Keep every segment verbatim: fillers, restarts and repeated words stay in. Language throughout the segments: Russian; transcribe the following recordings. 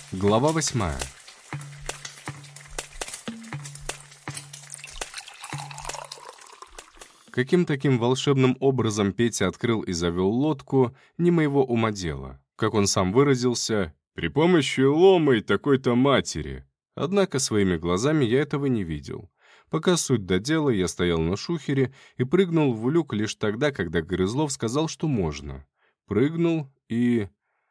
Глава восьмая. Каким таким волшебным образом Петя открыл и завел лодку, не моего ума дело. Как он сам выразился, «при помощи лома и такой-то матери». Однако своими глазами я этого не видел. Пока суть до дела, я стоял на шухере и прыгнул в люк лишь тогда, когда Грызлов сказал, что можно. Прыгнул и...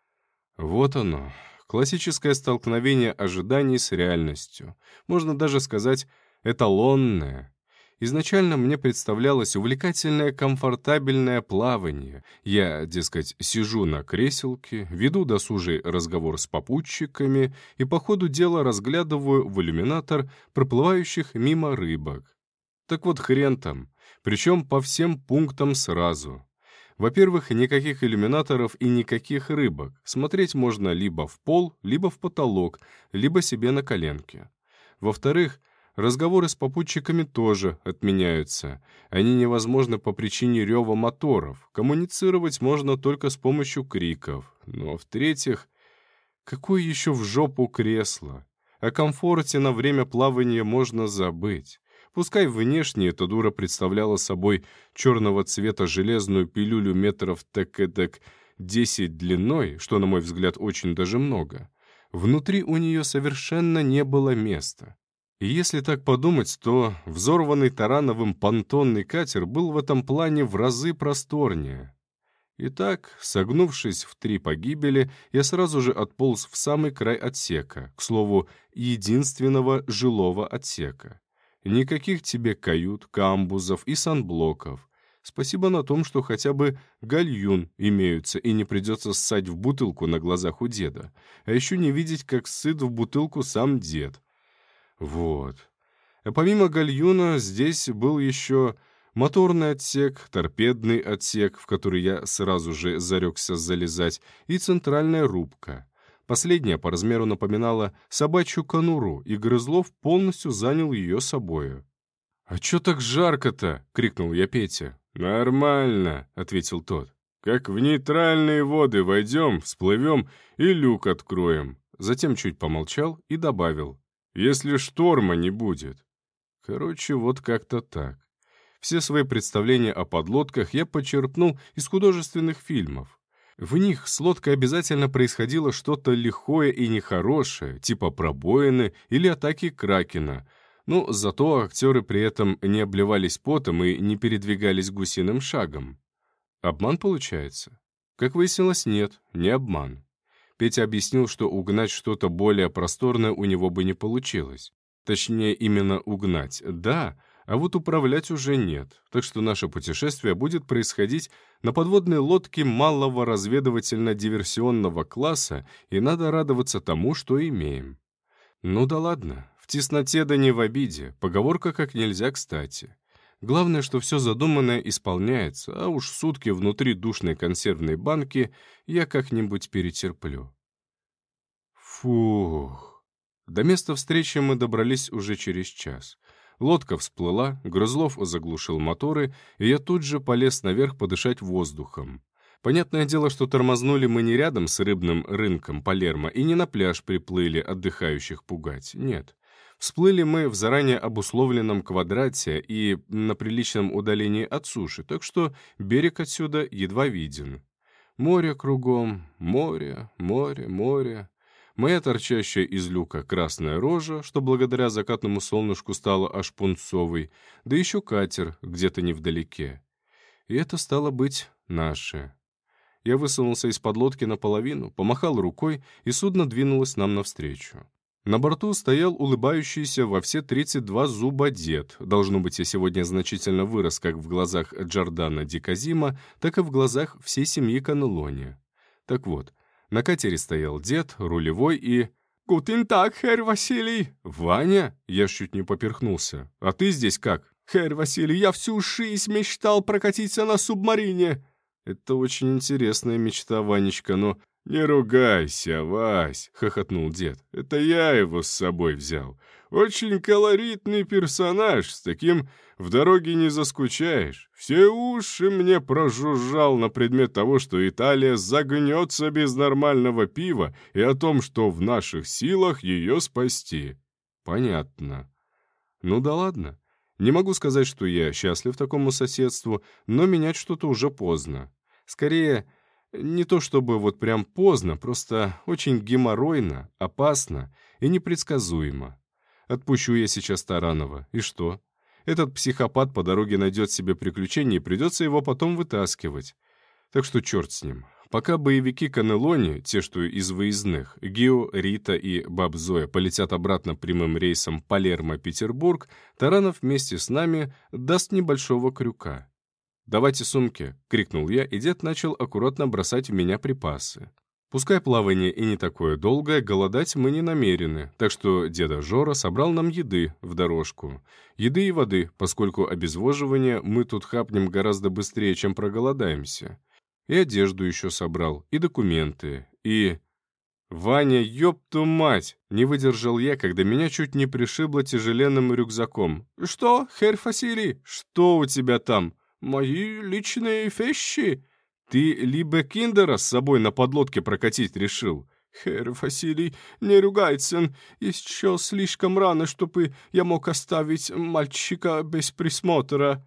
Вот оно. Классическое столкновение ожиданий с реальностью. Можно даже сказать, эталонное. Изначально мне представлялось увлекательное, комфортабельное плавание. Я, дескать, сижу на креселке, веду досужий разговор с попутчиками и по ходу дела разглядываю в иллюминатор проплывающих мимо рыбок. Так вот хрен там, причем по всем пунктам сразу. Во-первых, никаких иллюминаторов и никаких рыбок. Смотреть можно либо в пол, либо в потолок, либо себе на коленке. Во-вторых, разговоры с попутчиками тоже отменяются. Они невозможны по причине рева моторов. Коммуницировать можно только с помощью криков. Но в-третьих, какое еще в жопу кресло? О комфорте на время плавания можно забыть. Пускай внешне эта дура представляла собой черного цвета железную пилюлю метров так-эдак десять длиной, что, на мой взгляд, очень даже много. Внутри у нее совершенно не было места. И если так подумать, то взорванный Тарановым понтонный катер был в этом плане в разы просторнее. Итак, согнувшись в три погибели, я сразу же отполз в самый край отсека, к слову, единственного жилого отсека. Никаких тебе кают, камбузов и санблоков. Спасибо на том, что хотя бы гальюн имеются и не придется ссать в бутылку на глазах у деда, а еще не видеть, как ссыт в бутылку сам дед. Вот. А помимо гальюна здесь был еще моторный отсек, торпедный отсек, в который я сразу же зарекся залезать, и центральная рубка. Последняя по размеру напоминала собачью конуру, и Грызлов полностью занял ее собою. «А чё так жарко-то?» — крикнул я Пете. «Нормально», — ответил тот. «Как в нейтральные воды войдем, всплывем и люк откроем». Затем чуть помолчал и добавил. «Если шторма не будет». Короче, вот как-то так. Все свои представления о подлодках я почерпнул из художественных фильмов. В них с лодкой обязательно происходило что-то лихое и нехорошее, типа пробоины или атаки кракена. Но зато актеры при этом не обливались потом и не передвигались гусиным шагом. Обман получается? Как выяснилось, нет, не обман. Петя объяснил, что угнать что-то более просторное у него бы не получилось. Точнее, именно угнать, да, а вот управлять уже нет, так что наше путешествие будет происходить на подводной лодке малого разведывательно-диверсионного класса, и надо радоваться тому, что имеем. Ну да ладно, в тесноте да не в обиде, поговорка как нельзя кстати. Главное, что все задуманное исполняется, а уж сутки внутри душной консервной банки я как-нибудь перетерплю. Фух. До места встречи мы добрались уже через час. Лодка всплыла, Грызлов заглушил моторы, и я тут же полез наверх подышать воздухом. Понятное дело, что тормознули мы не рядом с рыбным рынком Палермо и не на пляж приплыли отдыхающих пугать, нет. Всплыли мы в заранее обусловленном квадрате и на приличном удалении от суши, так что берег отсюда едва виден. Море кругом, море, море, море. Моя торчащая из люка красная рожа, что благодаря закатному солнышку стала аж пунцовой, да еще катер где-то невдалеке. И это стало быть наше. Я высунулся из-под лодки наполовину, помахал рукой, и судно двинулось нам навстречу. На борту стоял улыбающийся во все тридцать два зуба дед. Должно быть, я сегодня значительно вырос как в глазах Джордана Ди Казима, так и в глазах всей семьи Канелони. Так вот, на катере стоял дед, рулевой и... «Гутен так, херр Василий!» «Ваня?» Я чуть не поперхнулся. «А ты здесь как?» «Херр Василий, я всю жизнь мечтал прокатиться на субмарине!» «Это очень интересная мечта, Ванечка, но «Не ругайся, Вась», — хохотнул дед. «Это я его с собой взял. Очень колоритный персонаж, с таким в дороге не заскучаешь. Все уши мне прожужжал на предмет того, что Италия загнется без нормального пива и о том, что в наших силах ее спасти». «Понятно. Ну да ладно. Не могу сказать, что я счастлив такому соседству, но менять что-то уже поздно. Скорее, не то чтобы вот прям поздно, просто очень геморройно, опасно и непредсказуемо. Отпущу я сейчас Таранова, и что? Этот психопат по дороге найдет себе приключения, и придется его потом вытаскивать. Так что черт с ним. Пока боевики Каннелони, те, что из выездных, Гио, Рита и Баб Зоя полетят обратно прямым рейсом Палермо-Петербург, Таранов вместе с нами даст небольшого крюка. «Давайте сумки!» — крикнул я, и дед начал аккуратно бросать в меня припасы. Пускай плавание и не такое долгое, голодать мы не намерены, так что деда Жора собрал нам еды в дорожку. Еды и воды, поскольку обезвоживание мы тут хапнем гораздо быстрее, чем проголодаемся. И одежду еще собрал, и документы, и... «Ваня, ёпту мать!» — не выдержал я, когда меня чуть не пришибло тяжеленным рюкзаком. «Что, херр Фасилий? Что у тебя там? Мои личные вещи? Ты либо киндера с собой на подлодке прокатить решил?» «Херр Фасилий, не ругайся, еще слишком рано, чтобы я мог оставить мальчика без присмотра».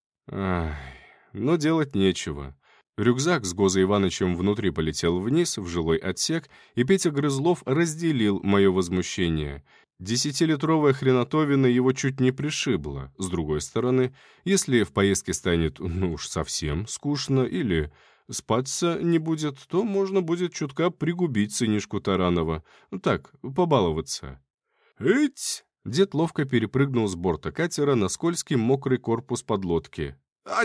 Ай, но делать нечего. Рюкзак с Гозой Иванычем внутри полетел вниз, в жилой отсек, и Петя Грызлов разделил мое возмущение. Десятилитровая хренотовина его чуть не пришибла. С другой стороны, если в поездке станет, ну уж совсем скучно, или спаться не будет, то можно будет чутка пригубить сынишку Таранова. Ну так, побаловаться. «Эть!» Дед ловко перепрыгнул с борта катера на скользкий мокрый корпус подлодки.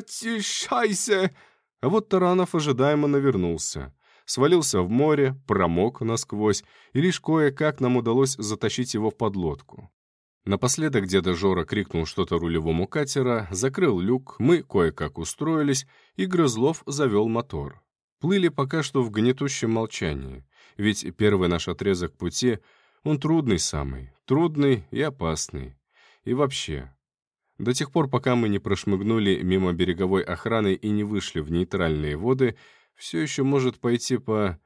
«Отишайся!» А вот Таранов ожидаемо навернулся. Свалился в море, промок насквозь, и лишь кое-как нам удалось затащить его в подлодку. Напоследок деда Жора крикнул что-то рулевому катера, закрыл люк, мы кое-как устроились, и Грызлов завел мотор. Плыли пока что в гнетущем молчании, ведь первый наш отрезок пути, он трудный самый, трудный и опасный. И вообще... До тех пор, пока мы не прошмыгнули мимо береговой охраны и не вышли в нейтральные воды, все еще может пойти по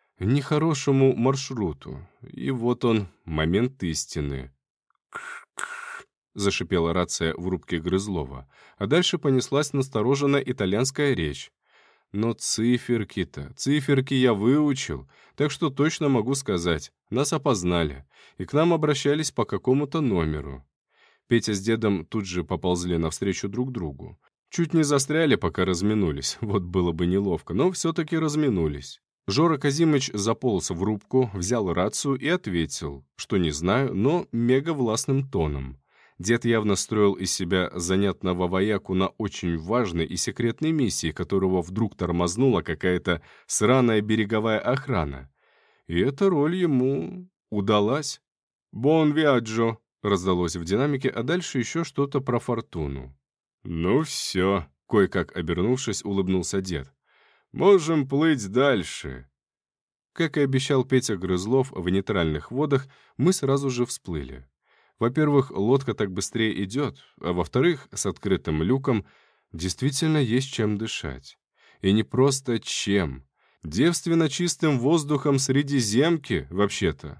нехорошему маршруту. И вот он, момент истины. «Кх-кх», — зашипела рация в рубке Грызлова, а дальше понеслась настороженная итальянская речь. Но циферки-то, циферки я выучил, так что точно могу сказать, нас опознали, и к нам обращались по какому-то номеру. Петя с дедом тут же поползли навстречу друг другу. Чуть не застряли, пока разминулись, вот было бы неловко, но все-таки разминулись. Жора Казимыч заполз в рубку, взял рацию и ответил, что не знаю, но мегавластным тоном. Дед явно строил из себя занятного вояку на очень важной и секретной миссии, которого вдруг тормознула какая-то сраная береговая охрана. И эта роль ему удалась. «Бон виаджо», раздалось в динамике, а дальше еще что-то про фортуну. «Ну все», — кое-как обернувшись, улыбнулся дед. «Можем плыть дальше». Как и обещал Петя Грызлов, в нейтральных водах мы сразу же всплыли. Во-первых, лодка так быстрее идет, а во-вторых, с открытым люком действительно есть чем дышать. И не просто чем. Девственно чистым воздухом Средиземки, вообще-то.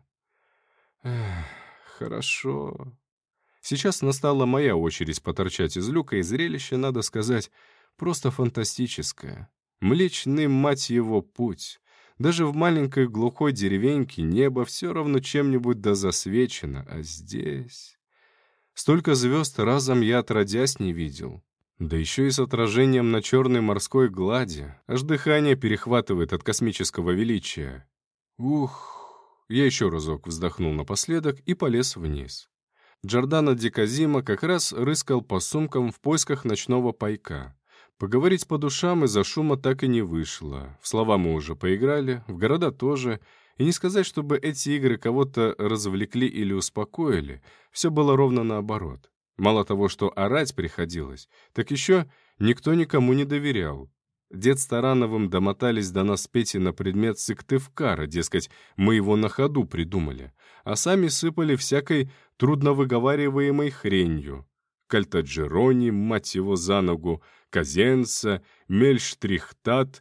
Эх... Хорошо. Сейчас настала моя очередь поторчать из люка, и зрелище, надо сказать, просто фантастическое. Млечный, мать его, путь. Даже в маленькой глухой деревеньке небо все равно чем-нибудь да засвечено, а здесь... Столько звезд разом я отродясь не видел. Да еще и с отражением на черной морской глади. Аж дыхание перехватывает от космического величия. Ух... Я еще разок вздохнул напоследок и полез вниз. Джордано Ди Казимо как раз рыскал по сумкам в поисках ночного пайка. Поговорить по душам из-за шума так и не вышло. В слова мы уже поиграли, в города тоже. И не сказать, чтобы эти игры кого-то развлекли или успокоили. Все было ровно наоборот. Мало того, что орать приходилось, так еще никто никому не доверял. Дед с Тарановым домотались до нас с Петей на предмет Сыктывкара, дескать, мы его на ходу придумали, а сами сыпали всякой трудновыговариваемой хренью. Кальтаджерони, мать его за ногу, Казенца, Мельштрихтат,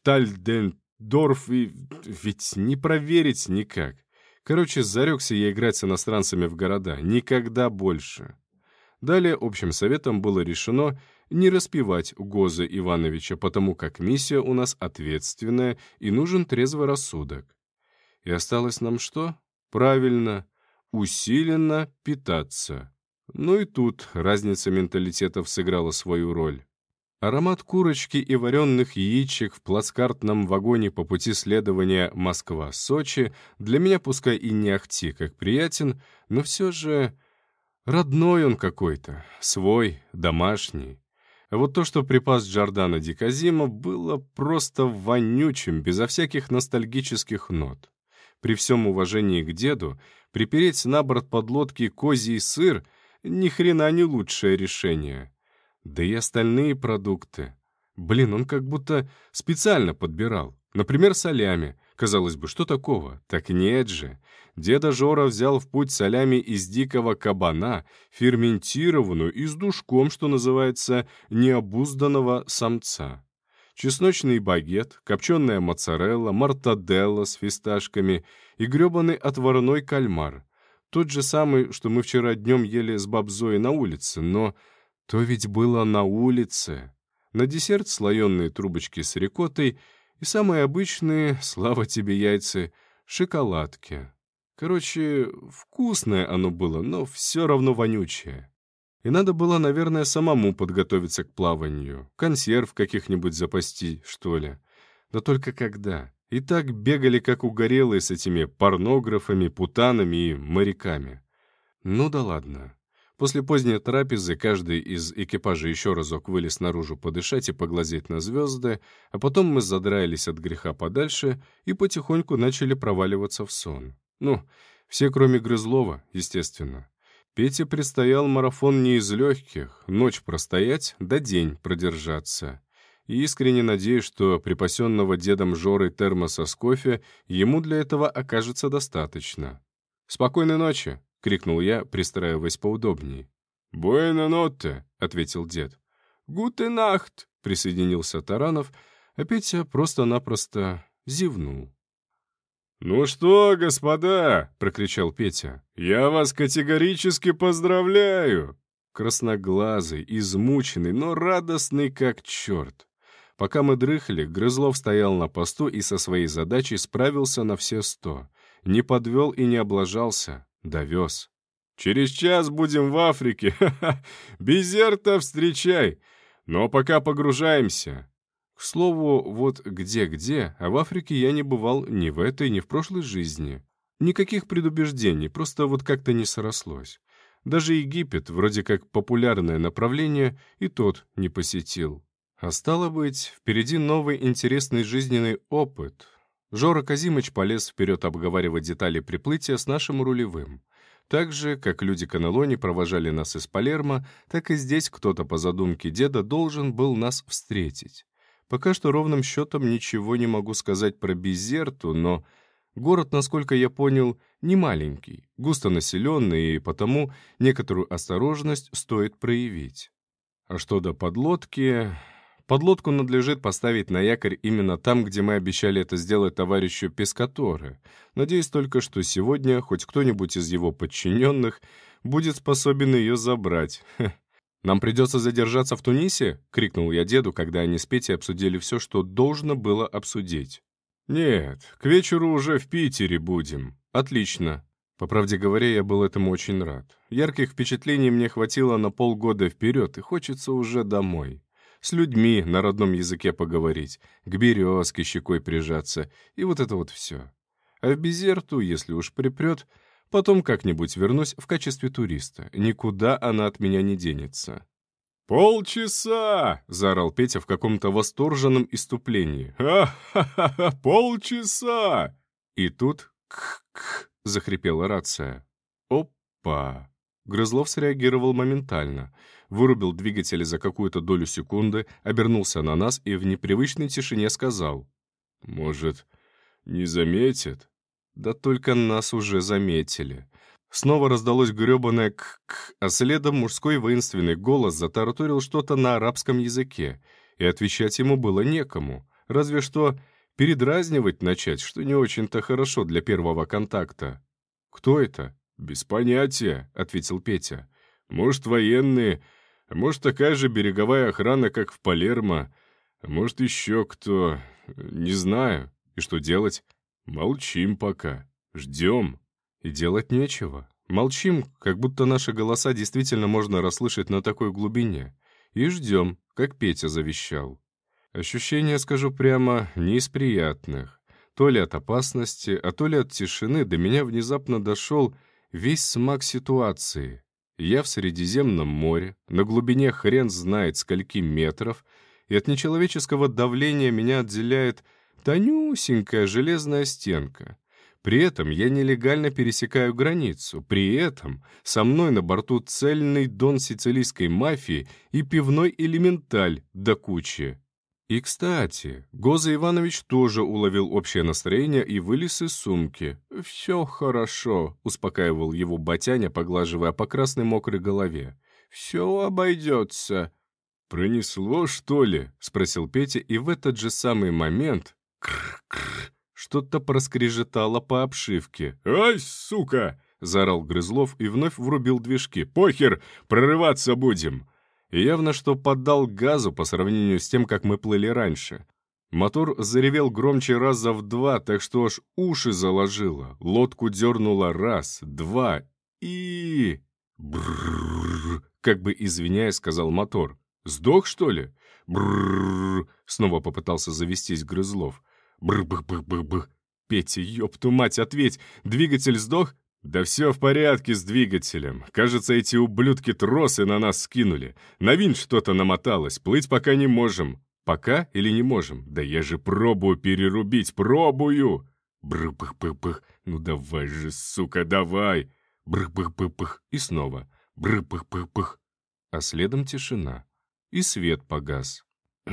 Штальдендорф и... ведь не проверить никак. Короче, зарекся я играть с иностранцами в города. Никогда больше. Далее общим советом было решено не распевать Гоза Ивановича, потому как миссия у нас ответственная и нужен трезвый рассудок. И осталось нам что? Правильно, усиленно питаться. Ну и тут разница менталитетов сыграла свою роль. Аромат курочки и вареных яичек в плацкартном вагоне по пути следования Москва-Сочи для меня пускай и не ахти, как приятен, но все же родной он какой-то, свой, домашний. А вот то, что припас Джордано ди Казимо, было просто вонючим, безо всяких ностальгических нот. При всем уважении к деду, припереть на борт подлодки козий сыр — ни хрена не лучшее решение. Да и остальные продукты. Блин, он как будто специально подбирал. Например, солями. Казалось бы, что такого? Так нет же. Деда Жора взял в путь солями из дикого кабана, ферментированную и с душком, что называется, необузданного самца. Чесночный багет, копченая моцарелла, мортаделла с фисташками и гребаный отварной кальмар. Тот же самый, что мы вчера днем ели с бабзой на улице, но то ведь было на улице. На десерт слоеные трубочки с рикоттой и самые обычные, слава тебе яйца, шоколадки. Короче, вкусное оно было, но все равно вонючее. И надо было, наверное, самому подготовиться к плаванию, консерв каких-нибудь запасти, что ли. Да только когда? И так бегали, как угорелые, с этими порнографами, путанами и моряками. Ну да ладно. После поздней трапезы каждый из экипажа еще разок вылез наружу подышать и поглазеть на звезды, а потом мы задраились от греха подальше и потихоньку начали проваливаться в сон. Ну, все, кроме Грызлова, естественно. Пете предстоял марафон не из легких, ночь простоять, да день продержаться. И искренне надеюсь, что припасенного дедом Жорой термоса с кофе ему для этого окажется достаточно. «Спокойной ночи!» — крикнул я, пристраиваясь поудобней. «Буэна нотте!» — ответил дед. «Гуте нахт!» — присоединился Таранов, а Петя просто-напросто зевнул. «Ну что, господа!» — прокричал Петя. «Я вас категорически поздравляю!» Красноглазый, измученный, но радостный как черт. Пока мы дрыхли, Грызлов стоял на посту и со своей задачей справился на все сто. Не подвел и не облажался, довез. «Через час будем в Африке, ха-ха! Безерта встречай! Но пока погружаемся!» К слову, вот где-где, а в Африке я не бывал ни в этой, ни в прошлой жизни. Никаких предубеждений, просто вот как-то не срослось. Даже Египет, вроде как популярное направление, и тот не посетил. А стало быть, впереди новый интересный жизненный опыт. Жора Казимыч полез вперед обговаривать детали приплытия с нашим рулевым. Так же, как люди Канелони провожали нас из Палермо, так и здесь кто-то по задумке деда должен был нас встретить. Пока что ровным счетом ничего не могу сказать про Безерту, но город, насколько я понял, не маленький, густонаселенный, и потому некоторую осторожность стоит проявить. А что до подлодки... Подлодку надлежит поставить на якорь именно там, где мы обещали это сделать товарищу Пескаторе. Надеюсь только, что сегодня хоть кто-нибудь из его подчиненных будет способен ее забрать. «Нам придется задержаться в Тунисе?» — крикнул я деду, когда они с Петей обсудили все, что должно было обсудить. «Нет, к вечеру уже в Питере будем. Отлично». По правде говоря, я был этому очень рад. Ярких впечатлений мне хватило на полгода вперед, и хочется уже домой. С людьми на родном языке поговорить, к березке щекой прижаться, и вот это вот все. А в Безерту, если уж припрет, потом как-нибудь вернусь в качестве туриста. Никуда она от меня не денется. «Полчаса!» — заорал Петя в каком-то восторженном иступлении. «Ха-ха-ха! Полчаса!» И тут «кх-кх!» — захрипела рация. «Опа!» Грызлов среагировал моментально. Вырубил двигатели за какую-то долю секунды, обернулся на нас и в непривычной тишине сказал: «Может, не заметят?» Да только нас уже заметили. Снова раздалось грёбаное «к-к», а следом мужской воинственный голос затараторил что-то на арабском языке, и отвечать ему было некому, разве что передразнивать начать, что не очень-то хорошо для первого контакта. «Кто это?» «Без понятия», — ответил Петя. «Может, военные, а может, такая же береговая охрана, как в Палермо, а может, еще кто, не знаю. И что делать? Молчим пока, ждем». И делать нечего. Молчим, как будто наши голоса действительно можно расслышать на такой глубине. И ждем, как Петя завещал. Ощущения, скажу прямо, не из приятных. То ли от опасности, а то ли от тишины до меня внезапно дошел весь смак ситуации. Я в Средиземном море, на глубине хрен знает скольки метров, и от нечеловеческого давления меня отделяет тонюсенькая железная стенка. При этом я нелегально пересекаю границу, при этом со мной на борту цельный дон сицилийской мафии и пивной элементаль до кучи. И, кстати, Гоза Иванович тоже уловил общее настроение и вылез из сумки. «Все хорошо», — успокаивал его Батяня, поглаживая по красной мокрой голове. «Все обойдется». «Пронесло, что ли?» — спросил Петя, и в этот же самый момент... Кррр-кррр, что-то проскрежетало по обшивке. «Ай, сука!» — заорал Грызлов и вновь врубил движки. «Похер, прорываться будем!» И явно что поддал газу по сравнению с тем, как мы плыли раньше. Мотор заревел громче раза в два, так что аж уши заложило. Лодку дернуло раз, два и... Брррррр, как бы извиняясь, сказал мотор. «Сдох, что ли?» Брррррр, снова попытался завестись Грызлов. Бррр-бых-бых-бых-бых. «Петя, ёпту мать, ответь, двигатель сдох?» «Да все в порядке с двигателем. Кажется, эти ублюдки тросы на нас скинули. На винт что-то намоталось, плыть пока не можем». «Пока или не можем? Да я же пробую перерубить, пробую!» Бррр-пых-пых-пых. «Ну давай же, сука, давай!» Бррр-пых-пых-пых. И снова. Бррр-пых-пых-пых. А следом тишина. И свет погас.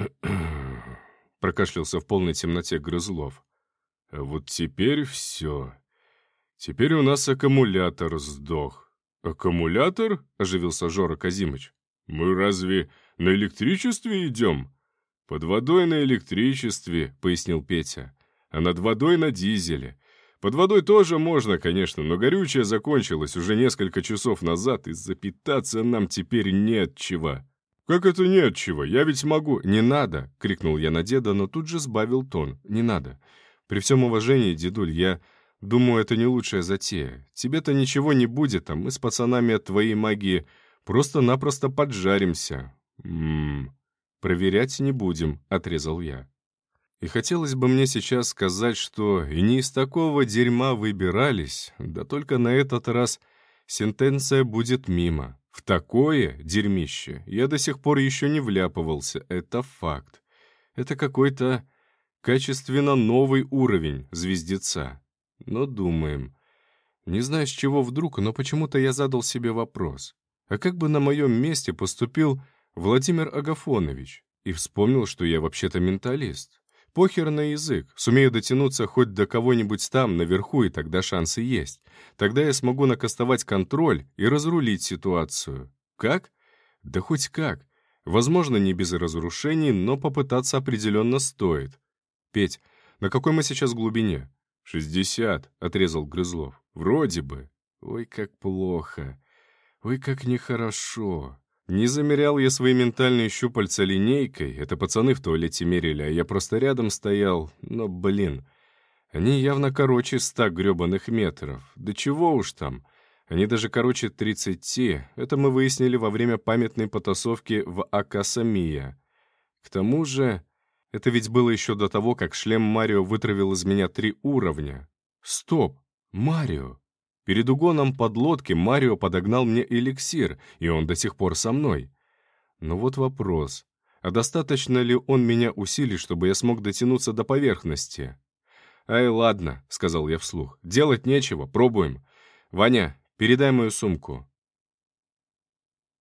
Прокашлялся в полной темноте Грызлов. «А вот теперь все. Теперь у нас аккумулятор сдох». «Аккумулятор?» — оживился Жора Казимыч. «Мы разве на электричестве идем?» «Под водой на электричестве», — пояснил Петя. «А над водой на дизеле. Под водой тоже можно, конечно, но горючее закончилось уже несколько часов назад, и запитаться нам теперь не от чего». «Как это не от чего? Я ведь могу...» «Не надо!» — крикнул я на деда, но тут же сбавил тон. «Не надо. При всем уважении, дедуль, я думаю, это не лучшая затея. Тебе-то ничего не будет, а мы с пацанами от твоей магии просто-напросто поджаримся». «Ммм, проверять не будем», — отрезал я. И хотелось бы мне сейчас сказать, что и не из такого дерьма выбирались, да только на этот раз сентенция будет мимо. В такое дерьмище я до сих пор еще не вляпывался, это факт. Это какой-то качественно новый уровень звездеца. Но думаем. Не знаю, с чего вдруг, но почему-то я задал себе вопрос. А как бы на моем месте поступил Владимир Агафонович? И вспомнил, что я вообще-то менталист. Похер на язык, сумею дотянуться хоть до кого-нибудь там, наверху, и тогда шансы есть. Тогда я смогу накастовать контроль и разрулить ситуацию. Как? Да хоть как. Возможно, не без разрушений, но попытаться определенно стоит. Петь, на какой мы сейчас глубине? «Шестьдесят», — отрезал Грызлов. «Вроде бы». Ой, как плохо. Ой, как нехорошо. Не замерял я свои ментальные щупальца линейкой, это пацаны в туалете мерили, а я просто рядом стоял, но, блин, они явно короче ста гребаных метров. Да чего уж там, они даже короче тридцати, это мы выяснили во время памятной потасовки в Акасамия. К тому же, это ведь было еще до того, как шлем Марио вытравил из меня три уровня. Стоп, Марио! Перед угоном подлодки Марио подогнал мне эликсир, и он до сих пор со мной. Но вот вопрос, а достаточно ли он меня усилит, чтобы я смог дотянуться до поверхности? «Ай, ладно», — сказал я вслух, — «делать нечего, пробуем. Ваня, передай мою сумку».